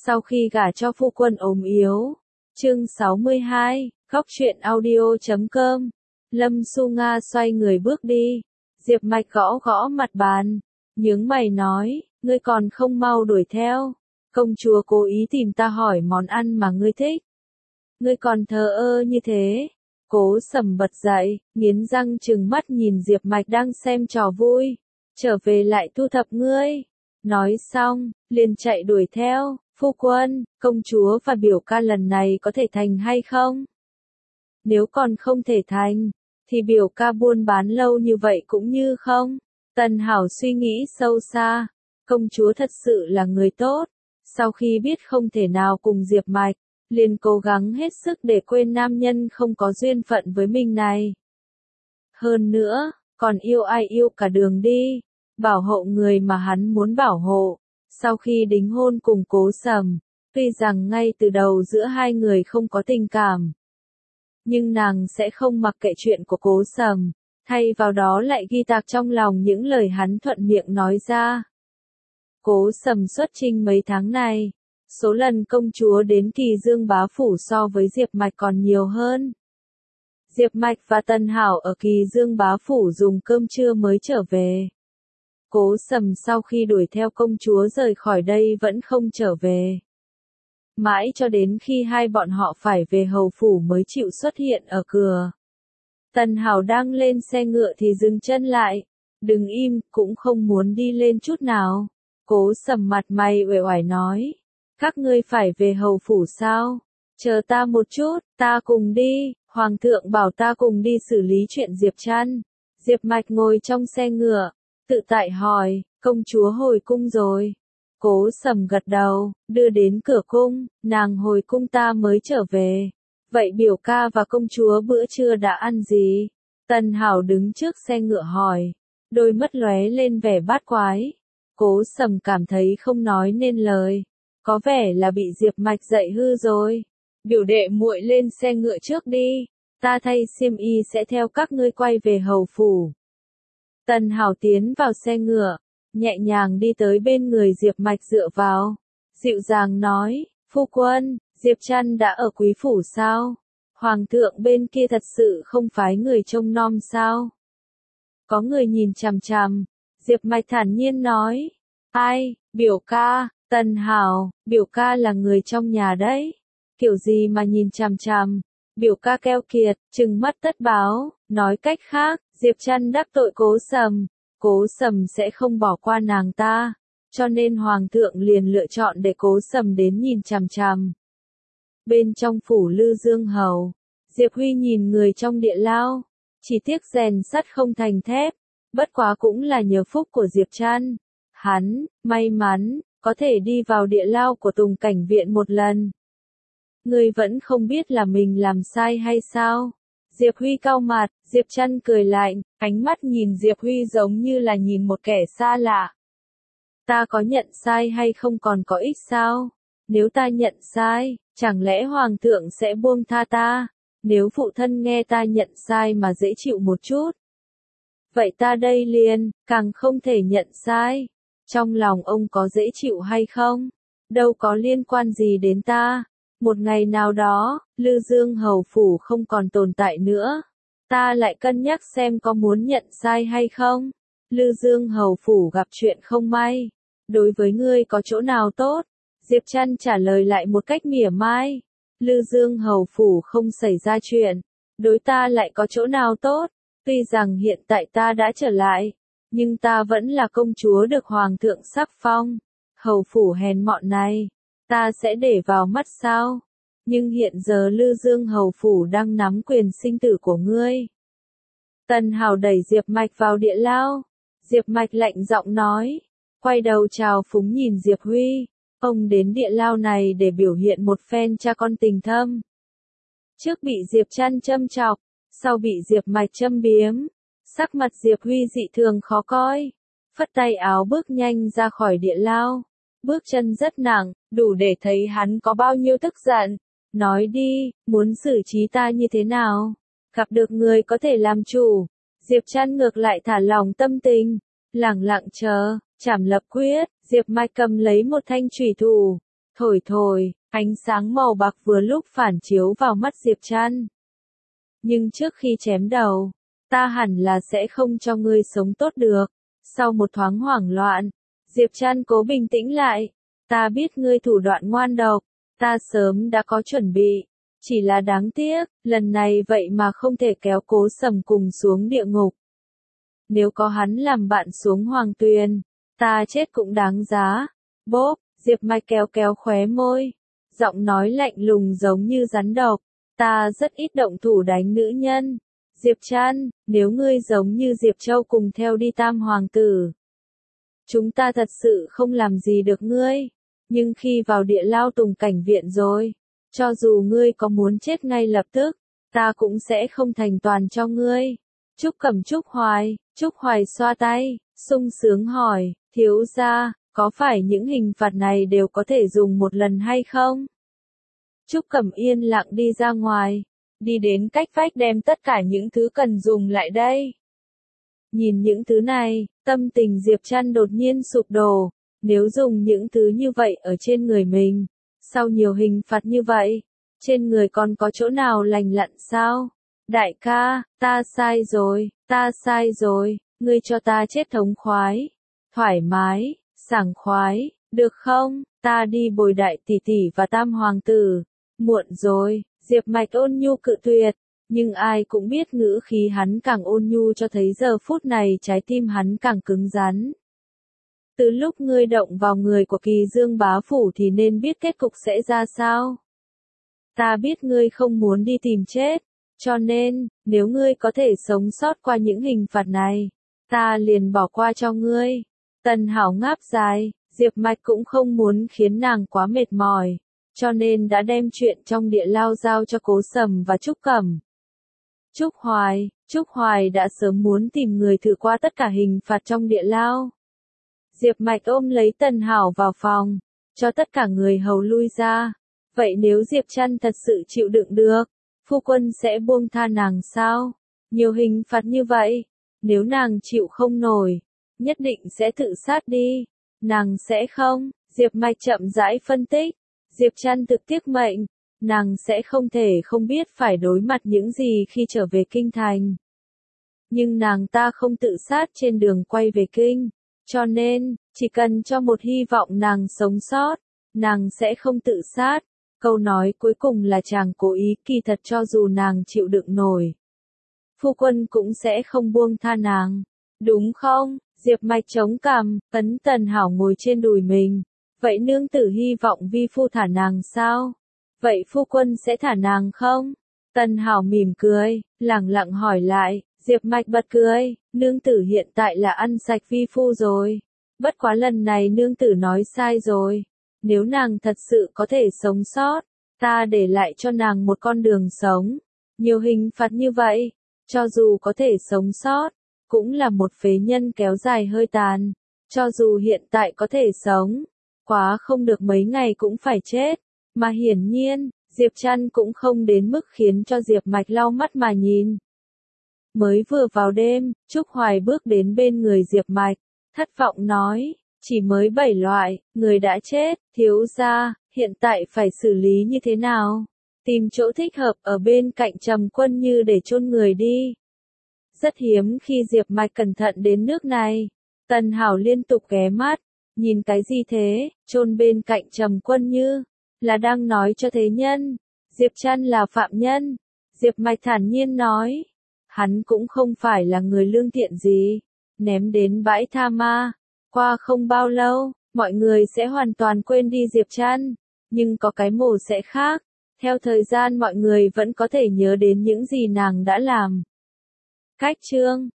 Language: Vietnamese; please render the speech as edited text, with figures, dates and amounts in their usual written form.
Sau khi gả cho phu quân ốm yếu. Chương 62, Góc truyện audio.com. Lâm Xu Nga xoay người bước đi. Diệp Mạch gõ gõ mặt bàn, nhướng mày nói, ngươi còn không mau đuổi theo. Công chúa cố ý tìm ta hỏi món ăn mà ngươi thích. Ngươi còn thờ ơ như thế. Cố Sầm bật dậy, nghiến răng trừng mắt nhìn Diệp Mạch đang xem trò vui. Trở về lại thu thập ngươi. Nói xong, liền chạy đuổi theo. Phu quân, công chúa và biểu ca lần này có thể thành hay không? Nếu còn không thể thành, thì biểu ca buôn bán lâu như vậy cũng như không. Tần Hảo suy nghĩ sâu xa. Công chúa thật sự là người tốt. Sau khi biết không thể nào cùng Diệp Mạch, liền cố gắng hết sức để quên nam nhân không có duyên phận với mình này. Hơn nữa, còn yêu ai yêu cả đường đi, bảo hộ người mà hắn muốn bảo hộ. Sau khi đính hôn cùng Cố Sầm, tuy rằng ngay từ đầu giữa hai người không có tình cảm, nhưng nàng sẽ không mặc kệ chuyện của Cố Sầm, thay vào đó lại ghi tạc trong lòng những lời hắn thuận miệng nói ra. Cố Sầm xuất chinh mấy tháng này, số lần công chúa đến Kỳ Dương bá phủ so với Diệp Mạch còn nhiều hơn. Diệp Mạch và Tần Hảo ở Kỳ Dương bá phủ dùng cơm trưa mới trở về. Cố Sầm sau khi đuổi theo công chúa rời khỏi đây vẫn không trở về. Mãi cho đến khi hai bọn họ phải về hầu phủ mới chịu xuất hiện ở cửa. Tần Hảo đang lên xe ngựa thì dừng chân lại. Đừng im, cũng không muốn đi lên chút nào. Cố Sầm mặt mày uể oải nói. Các ngươi phải về hầu phủ sao? Chờ ta một chút, ta cùng đi. Hoàng thượng bảo ta cùng đi xử lý chuyện Diệp Trăn. Diệp Mạch ngồi trong xe ngựa, tự tại hỏi, công chúa hồi cung rồi. Cố Sầm gật đầu, đưa đến cửa cung, nàng hồi cung ta mới trở về. Vậy biểu ca và công chúa bữa trưa đã ăn gì? Tần Hảo đứng trước xe ngựa hỏi, đôi mắt lóe lên vẻ bát quái. Cố Sầm cảm thấy không nói nên lời, có vẻ là bị Diệp Mạch dạy hư rồi. Biểu đệ muội lên xe ngựa trước đi, ta thay xiêm y sẽ theo các ngươi quay về hầu phủ. Tần Hảo tiến vào xe ngựa, nhẹ nhàng đi tới bên người Diệp Mạch dựa vào, dịu dàng nói, phu quân, Diệp Trăn đã ở quý phủ sao? Hoàng thượng bên kia thật sự không phái người trông nom sao? Có người nhìn chằm chằm, Diệp Mạch thản nhiên nói, ai, biểu ca, Tần Hảo, biểu ca là người trong nhà đấy, kiểu gì mà nhìn chằm chằm, biểu ca keo kiệt, trừng mắt tất báo, nói cách khác, Diệp Trăn đắc tội Cố Sầm. Cố Sầm sẽ không bỏ qua nàng ta, cho nên Hoàng thượng liền lựa chọn để Cố Sầm đến nhìn chằm chằm. Bên trong phủ Lư Dương Hầu, Diệp Huy nhìn người trong địa lao, chỉ tiếc rèn sắt không thành thép, bất quá cũng là nhờ phúc của Diệp Trăn. Hắn, may mắn, có thể đi vào địa lao của Tùng Cảnh Viện một lần. Ngươi vẫn không biết là mình làm sai hay sao? Diệp Huy cau mặt, Diệp Trăn cười lạnh, ánh mắt nhìn Diệp Huy giống như là nhìn một kẻ xa lạ. Ta có nhận sai hay không còn có ích sao? Nếu ta nhận sai, chẳng lẽ Hoàng thượng sẽ buông tha ta? Nếu phụ thân nghe ta nhận sai mà dễ chịu một chút, vậy ta đây liền, càng không thể nhận sai. Trong lòng ông có dễ chịu hay không? Đâu có liên quan gì đến ta. Một ngày nào đó, Lư Dương hầu phủ không còn tồn tại nữa. Ta lại cân nhắc xem có muốn nhận sai hay không. Lư Dương hầu phủ gặp chuyện không may. Đối với ngươi có chỗ nào tốt? Diệp Trăn trả lời lại một cách mỉa mai. Lư Dương hầu phủ không xảy ra chuyện. Đối ta lại có chỗ nào tốt? Tuy rằng hiện tại ta đã trở lại, nhưng ta vẫn là công chúa được Hoàng thượng sắc phong. Hầu phủ hèn mọn này, ta sẽ để vào mắt sao? Nhưng hiện giờ Lư Dương hầu phủ đang nắm quyền sinh tử của ngươi. Tần Hảo đẩy Diệp Mạch vào địa lao. Diệp Mạch lạnh giọng nói, quay đầu chào phúng nhìn Diệp Huy. Ông đến địa lao này để biểu hiện một phen cha con tình thâm. Trước bị Diệp Trăn châm chọc, sau bị Diệp Mạch châm biếm. Sắc mặt Diệp Huy dị thường khó coi. Phất tay áo bước nhanh ra khỏi địa lao. Bước chân rất nặng, đủ để thấy hắn có bao nhiêu tức giận. Nói đi, muốn xử trí ta như thế nào? Gặp được người có thể làm chủ. Diệp Trăn ngược lại thả lòng tâm tình, lẳng lặng chờ, chảm lập quyết. Diệp Mạch cầm lấy một thanh chủy thủ, Thổi thổi, ánh sáng màu bạc vừa lúc phản chiếu vào mắt Diệp Trăn. Nhưng trước khi chém đầu, ta hẳn là sẽ không cho ngươi sống tốt được. Sau một thoáng hoảng loạn, Diệp Trăn cố bình tĩnh lại. Ta biết ngươi thủ đoạn ngoan độc, ta sớm đã có chuẩn bị. Chỉ là đáng tiếc, lần này vậy mà không thể kéo Cố Sầm cùng xuống địa ngục. Nếu có hắn làm bạn xuống hoàng tuyền, ta chết cũng đáng giá. Bốp, Diệp Mạch kéo kéo khóe môi. Giọng nói lạnh lùng giống như rắn độc. Ta rất ít động thủ đánh nữ nhân. Diệp Trăn, nếu ngươi giống như Diệp Châu cùng theo đi tam hoàng tử, chúng ta thật sự không làm gì được ngươi. Nhưng khi vào địa lao Tùng Cảnh Viện rồi, cho dù ngươi có muốn chết ngay lập tức, ta cũng sẽ không thành toàn cho ngươi. Trúc Cẩm Trúc Hoài xoa tay, sung sướng hỏi, thiếu gia, có phải những hình phạt này đều có thể dùng một lần hay không? Trúc Cẩm yên lặng đi ra ngoài, đi đến cách vách đem tất cả những thứ cần dùng lại đây. Nhìn những thứ này, tâm tình Diệp Trăn đột nhiên sụp đổ. Nếu dùng những thứ như vậy ở trên người mình, sau nhiều hình phạt như vậy, trên người còn có chỗ nào lành lặn sao? Đại ca, ta sai rồi, ngươi cho ta chết thống khoái, thoải mái, sảng khoái, được không? Ta đi bồi đại tỷ tỷ và tam hoàng tử. Muộn rồi, Diệp Mạch ôn nhu cự tuyệt, nhưng ai cũng biết ngữ khí hắn càng ôn nhu cho thấy giờ phút này trái tim hắn càng cứng rắn. Từ lúc ngươi động vào người của Kỳ Dương bá phủ thì nên biết kết cục sẽ ra sao. Ta biết ngươi không muốn đi tìm chết, cho nên, nếu ngươi có thể sống sót qua những hình phạt này, ta liền bỏ qua cho ngươi. Tần Hảo ngáp dài, Diệp Mạch cũng không muốn khiến nàng quá mệt mỏi, cho nên đã đem chuyện trong địa lao giao cho Cố Sầm và Trúc Cẩm. Trúc Hoài đã sớm muốn tìm người thử qua tất cả hình phạt trong địa lao. Diệp Mạch ôm lấy Tần Hảo vào phòng, cho tất cả người hầu lui ra. Vậy nếu Diệp Trăn thật sự chịu đựng được, phu quân sẽ buông tha nàng sao? Nhiều hình phạt như vậy, nếu nàng chịu không nổi, nhất định sẽ tự sát đi. Nàng sẽ không, Diệp Mạch chậm rãi phân tích. Diệp Trăn thực tiếc mệnh, nàng sẽ không thể không biết phải đối mặt những gì khi trở về kinh thành. Nhưng nàng ta không tự sát trên đường quay về kinh. Cho nên, chỉ cần cho một hy vọng nàng sống sót, nàng sẽ không tự sát. Câu nói cuối cùng là chàng cố ý, kỳ thật cho dù nàng chịu đựng nổi, phu quân cũng sẽ không buông tha nàng. Đúng không? Diệp Mạch chống cằm, ấn Tần Hảo ngồi trên đùi mình. Vậy nương tử hy vọng vi phu thả nàng sao? Vậy phu quân sẽ thả nàng không? Tần Hảo mỉm cười, lẳng lặng hỏi lại. Diệp Mạch bật cười, nương tử hiện tại là ăn sạch vi phu rồi. Bất quá lần này nương tử nói sai rồi. Nếu nàng thật sự có thể sống sót, ta để lại cho nàng một con đường sống. Nhiều hình phạt như vậy, cho dù có thể sống sót, cũng là một phế nhân kéo dài hơi tàn. Cho dù hiện tại có thể sống, quá không được mấy ngày cũng phải chết. Mà hiển nhiên, Diệp Trăn cũng không đến mức khiến cho Diệp Mạch lau mắt mà nhìn. Mới vừa vào đêm, Trúc Hoài bước đến bên người Diệp Mạch, thất vọng nói, chỉ mới 7 loại, người đã chết, thiếu gia, hiện tại phải xử lý như thế nào? Tìm chỗ thích hợp ở bên cạnh Trầm Quân Như để chôn người đi. Rất hiếm khi Diệp Mạch cẩn thận đến nước này. Tần Hảo liên tục ghé mắt, nhìn cái gì thế, chôn bên cạnh Trầm Quân Như, là đang nói cho thế nhân. Diệp Trăn là phạm nhân. Diệp Mạch thản nhiên nói. Hắn cũng không phải là người lương thiện gì, ném đến bãi tha ma. Qua không bao lâu, mọi người sẽ hoàn toàn quên đi Diệp Trăn, nhưng có cái mổ sẽ khác. Theo thời gian mọi người vẫn có thể nhớ đến những gì nàng đã làm. Cách chương